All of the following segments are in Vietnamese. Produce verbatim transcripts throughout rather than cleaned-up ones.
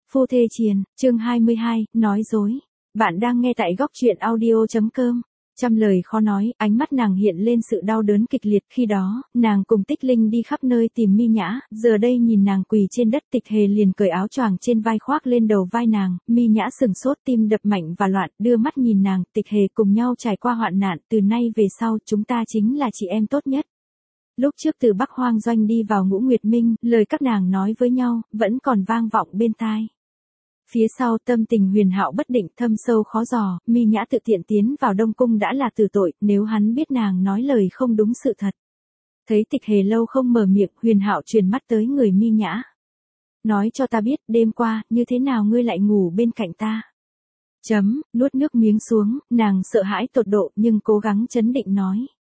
Phu thê triền, chương hai mươi hai, nói dối. Bạn đang nghe tại góc truyện audio chấm com. Trăm lời khó nói, ánh mắt nàng hiện lên sự đau đớn kịch liệt. Khi đó, nàng cùng Tích Linh đi khắp nơi tìm Mi Nhã, giờ đây nhìn nàng quỳ trên đất, Tịch Hề liền cởi áo choàng trên vai khoác lên đầu vai nàng. Mi Nhã sừng sốt, tim đập mạnh và loạn, đưa mắt nhìn nàng. Tịch Hề, cùng nhau trải qua hoạn nạn, từ nay về sau chúng ta chính là chị em tốt nhất. Lúc trước từ Bắc Hoang Doanh đi vào Ngũ Nguyệt Minh, lời các nàng nói với nhau, vẫn còn vang vọng bên tai. Phía sau tâm tình Huyền Hạo bất định, thâm sâu khó dò, Mi Nhã tự tiện tiến vào Đông Cung đã là tử tội, nếu hắn biết nàng nói lời không đúng sự thật. Thấy Tịch Hề lâu không mở miệng, Huyền Hạo truyền mắt tới người Mi Nhã. Nói cho ta biết, đêm qua, như thế nào ngươi lại ngủ bên cạnh ta? Chấm, nuốt nước miếng xuống, nàng sợ hãi tột độ, nhưng cố gắng trấn định nói.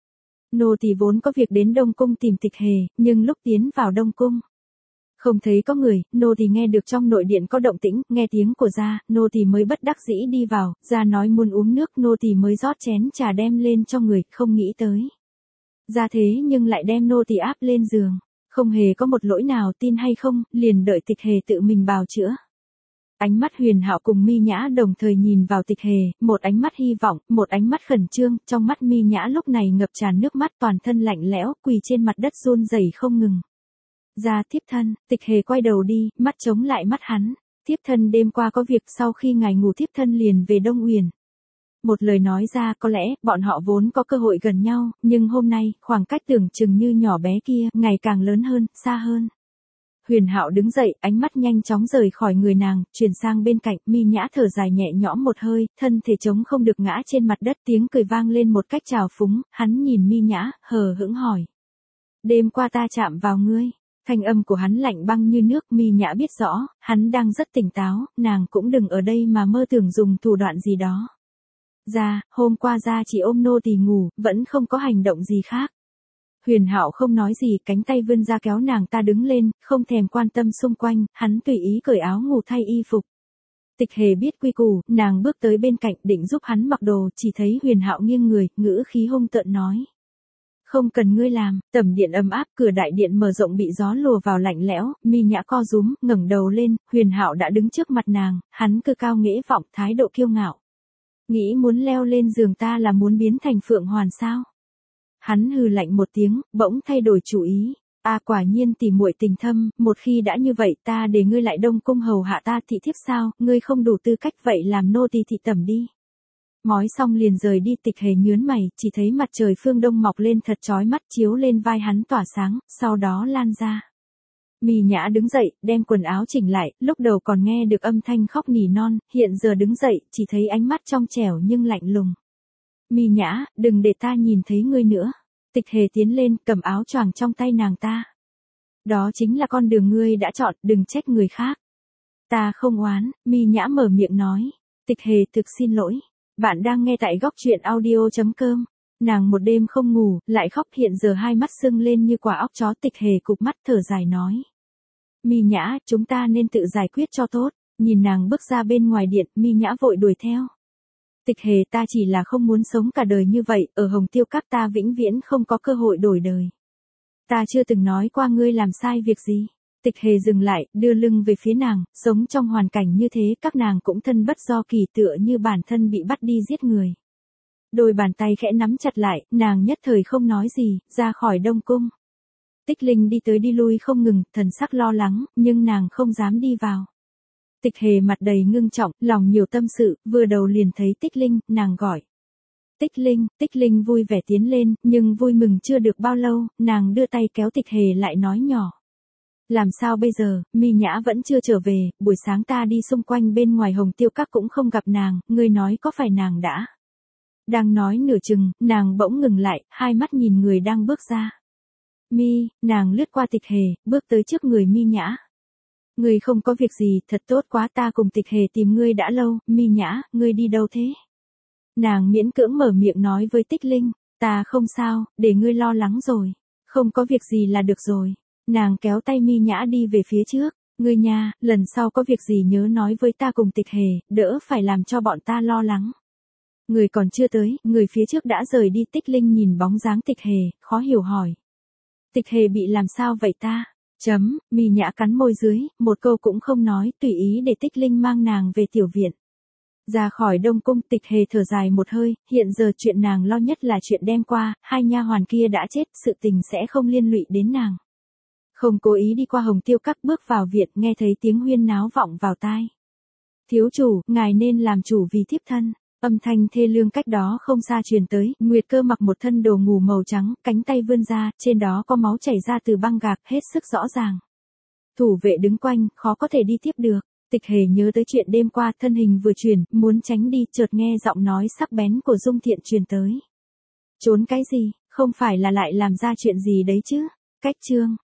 Nô tỳ vốn có việc đến Đông Cung tìm Tịch Hề, nhưng lúc tiến vào Đông Cung, không thấy có người, nô tỳ nghe được trong nội điện có động tĩnh, nghe tiếng của gia, nô tỳ mới bất đắc dĩ đi vào, gia nói muốn uống nước, nô tỳ mới rót chén trà đem lên cho người, không nghĩ tới. Gia thế nhưng lại đem nô tỳ áp lên giường, không hề có một lỗi nào, tin hay không, liền đợi Tịch Hề tự mình bào chữa. Ánh mắt Huyền Hạo cùng Mi Nhã đồng thời nhìn vào Tịch Hề, một ánh mắt hy vọng, một ánh mắt khẩn trương, trong mắt Mi Nhã lúc này ngập tràn nước mắt, toàn thân lạnh lẽo, quỳ trên mặt đất run rẩy không ngừng. Ra thiếp thân, Tịch Hề quay đầu đi, mắt chống lại mắt hắn. Thiếp thân đêm qua có việc, sau khi ngài ngủ thiếp thân liền về Đông Uyển. Một lời nói ra, có lẽ, bọn họ vốn có cơ hội gần nhau, nhưng hôm nay, khoảng cách tưởng chừng như nhỏ bé kia, ngày càng lớn hơn, xa hơn. Huyền Hạo đứng dậy, ánh mắt nhanh chóng rời khỏi người nàng, chuyển sang bên cạnh. Mi Nhã thở dài nhẹ nhõm một hơi, thân thể chống không được ngã trên mặt đất, tiếng cười vang lên một cách trào phúng, hắn nhìn Mi Nhã, hờ hững hỏi. Đêm qua ta chạm vào ngươi. Thanh âm của hắn lạnh băng như nước. Mi Nhã biết rõ, hắn đang rất tỉnh táo, nàng cũng đừng ở đây mà mơ tưởng dùng thủ đoạn gì đó. Ra, hôm qua ra chỉ ôm nô tỳ ngủ, vẫn không có hành động gì khác. Huyền Hạo không nói gì, cánh tay vươn ra kéo nàng ta đứng lên, không thèm quan tâm xung quanh, hắn tùy ý cởi áo ngủ thay y phục. Tịch Hề biết quy củ, nàng bước tới bên cạnh định giúp hắn mặc đồ, chỉ thấy Huyền Hạo nghiêng người, ngữ khí hung tợn nói. Không cần ngươi làm. Tầm điện ấm áp, cửa đại điện mở rộng bị gió lùa vào lạnh lẽo, Mi Nhã co rúm, ngẩng đầu lên, Huyền Hạo đã đứng trước mặt nàng, hắn cơ cao nghễ vọng, thái độ kiêu ngạo. Nghĩ muốn leo lên giường ta là muốn biến thành Phượng Hoàn sao? Hắn hừ lạnh một tiếng, bỗng thay đổi chủ ý. A à, quả nhiên tỉ muội tình thâm, một khi đã như vậy ta để ngươi lại Đông Cung hầu hạ ta thị thiếp sao, ngươi không đủ tư cách vậy làm nô tỳ thị tẩm đi. Nói xong liền rời đi. Tịch Hề nhướng mày, chỉ thấy mặt trời phương đông mọc lên thật chói mắt, chiếu lên vai hắn tỏa sáng, sau đó lan ra. Mi Nhã đứng dậy, đem quần áo chỉnh lại, lúc đầu còn nghe được âm thanh khóc nỉ non, hiện giờ đứng dậy, chỉ thấy ánh mắt trong trẻo nhưng lạnh lùng. Mi Nhã, đừng để ta nhìn thấy ngươi nữa. Tịch Hề tiến lên, cầm áo choàng trong tay nàng ta. Đó chính là con đường ngươi đã chọn, đừng trách người khác. Ta không oán. Mi Nhã mở miệng nói. Tịch Hề, thực xin lỗi. Bạn đang nghe tại góc truyện audio chấm com. Nàng một đêm không ngủ, lại khóc, hiện giờ hai mắt sưng lên như quả óc chó. Tịch Hề cụp mắt thở dài nói. Mi Nhã, chúng ta nên tự giải quyết cho tốt. Nhìn nàng bước ra bên ngoài điện, Mi Nhã vội đuổi theo. Tịch Hề, ta chỉ là không muốn sống cả đời như vậy, ở Hồng Tiêu Các ta vĩnh viễn không có cơ hội đổi đời. Ta chưa từng nói qua ngươi làm sai việc gì. Tịch Hề dừng lại, đưa lưng về phía nàng, sống trong hoàn cảnh như thế các nàng cũng thân bất do kỳ, tựa như bản thân bị bắt đi giết người. Đôi bàn tay khẽ nắm chặt lại, nàng nhất thời không nói gì, ra khỏi Đông Cung. Tích Linh đi tới đi lui không ngừng, thần sắc lo lắng, nhưng nàng không dám đi vào. Tịch Hề mặt đầy ngưng trọng, lòng nhiều tâm sự, vừa đầu liền thấy Tích Linh, nàng gọi. Tích Linh. Tích Linh vui vẻ tiến lên, nhưng vui mừng chưa được bao lâu, nàng đưa tay kéo Tịch Hề lại nói nhỏ. Làm sao bây giờ, Mi Nhã vẫn chưa trở về, buổi sáng ta đi xung quanh bên ngoài Hồng Tiêu Các cũng không gặp nàng, ngươi nói có phải nàng đã? Đang nói nửa chừng, nàng bỗng ngừng lại, hai mắt nhìn người đang bước ra. Mi, nàng lướt qua Tịch Hề, bước tới trước người Mi Nhã. Ngươi không có việc gì, thật tốt quá, ta cùng Tịch Hề tìm ngươi đã lâu. Mi Nhã, ngươi đi đâu thế? Nàng miễn cưỡng mở miệng nói với Tích Linh, ta không sao, để ngươi lo lắng rồi. Không có việc gì là được rồi. Nàng kéo tay Mi Nhã đi về phía trước. Ngươi nha, lần sau có việc gì nhớ nói với ta cùng Tịch Hề, đỡ phải làm cho bọn ta lo lắng. Người còn chưa tới, người phía trước đã rời đi. Tích Linh nhìn bóng dáng Tịch Hề, khó hiểu hỏi. Tịch Hề bị làm sao vậy ta? Chấm, Mì Nhã cắn môi dưới, một câu cũng không nói, tùy ý để Tích Linh mang nàng về tiểu viện. Ra khỏi Đông Cung, Tịch Hề thở dài một hơi, hiện giờ chuyện nàng lo nhất là chuyện đêm qua, hai nha hoàn kia đã chết, sự tình sẽ không liên lụy đến nàng. Không cố ý đi qua Hồng Tiêu Các, bước vào viện, nghe thấy tiếng huyên náo vọng vào tai. Thiếu chủ, ngài nên làm chủ vì thiếp thân. Âm thanh thê lương cách đó không xa truyền tới, Nguyệt Cơ mặc một thân đồ ngủ màu trắng, cánh tay vươn ra, trên đó có máu chảy ra từ băng gạc, hết sức rõ ràng. Thủ vệ đứng quanh, khó có thể đi tiếp được. Tịch Hề nhớ tới chuyện đêm qua, thân hình vừa chuyển, muốn tránh đi, chợt nghe giọng nói sắc bén của Dung Thiện truyền tới. Trốn cái gì, không phải là lại làm ra chuyện gì đấy chứ? Cách chương